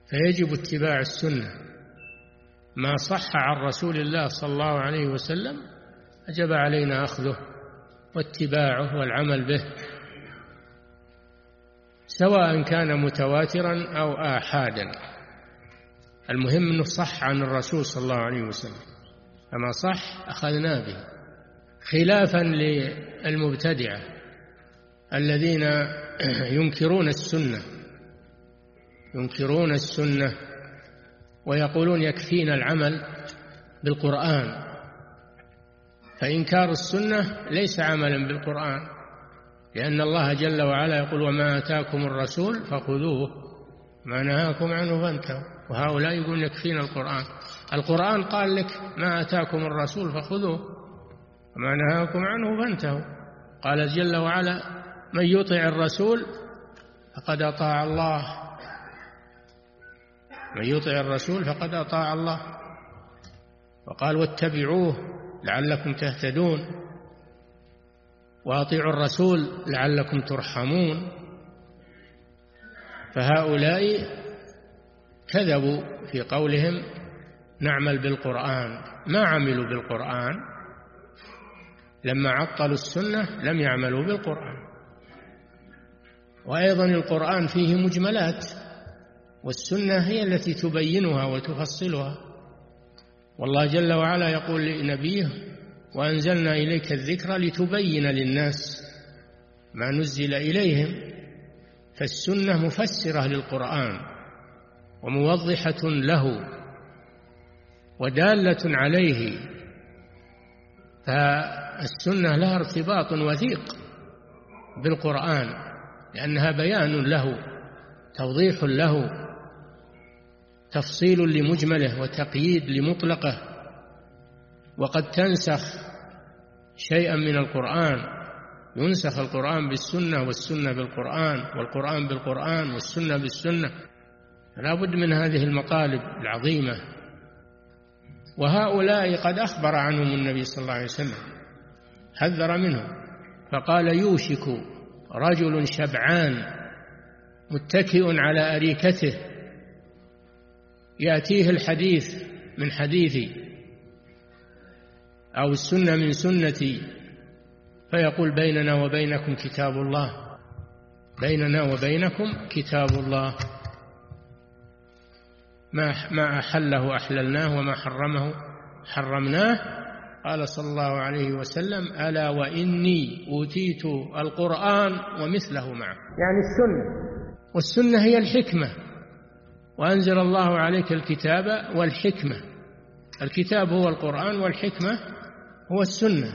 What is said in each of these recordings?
فيجب اتباع السنة. ما صح عن رسول الله صلى الله عليه وسلم وجب علينا أخذه واتباعه والعمل به، سواء كان متواترا أو آحادا، المهم أنه صح عن الرسول صلى الله عليه وسلم، فما صح أخذنا به، خلافا للمبتدعة الذين ينكرون السنة ويقولون يكفينا العمل بالقرآن، فإنكار السنة ليس عملا بالقرآن، لأن الله جل وعلا يقول وما آتاكم الرسول فخذوه ما نهاكم عنه فانتهوا، وهؤلاء يقول يكفينا القرآن. القرآن قال لك ما آتاكم الرسول فخذوه وما نهاكم عنه فانتهوا. قال جل وعلا من يطع الرسول فقد أطاع الله، من يطع الرسول فقد أطاع الله. وقال واتبعوه لعلكم تهتدون، وأطيعوا الرسول لعلكم ترحمون. فهؤلاء كذبوا في قولهم نعمل بالقرآن، ما عملوا بالقرآن، لما عطلوا السنة لم يعملوا بالقرآن. وأيضا القرآن فيه مجملات، والسنة هي التي تبينها وتفصلها. والله جل وعلا يقول لنبيه وأنزلنا إليك الذكر لتبين للناس ما نزل إليهم، فالسنة مفسرة للقرآن وموضحة له ودالة عليه، فالسنة لها ارتباط وثيق بالقرآن، لأنها بيان له، توضيح له، تفصيل لمجمله وتقييد لمطلقه. وقد تنسخ شيئا من القرآن، ينسخ القرآن بالسنة والسنة بالقرآن والقرآن بالقرآن والسنة بالسنة، لا بد من هذه المقالب العظيمة. وهؤلاء قد أخبر عنهم النبي صلى الله عليه وسلم، حذر منهم، فقال يوشك رجل شبعان متكئ على أريكته يأتيه الحديث من حديثي أو السنة من سنتي فيقول بيننا وبينكم كتاب الله، بيننا وبينكم كتاب الله، ما أحله أحللناه وما حرمه حرمناه. قال صلى الله عليه وسلم ألا وإني أوتيت القرآن ومثله معه، يعني السنة، والسنة هي الحكمة، وأنزل الله عليك الكتاب والحكمة. الكتاب هو القرآن والحكمة هو السنة،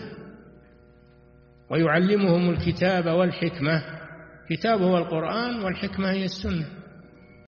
ويعلمهم الكتاب والحكمة، كتاب هو القرآن والحكمة هي السنة.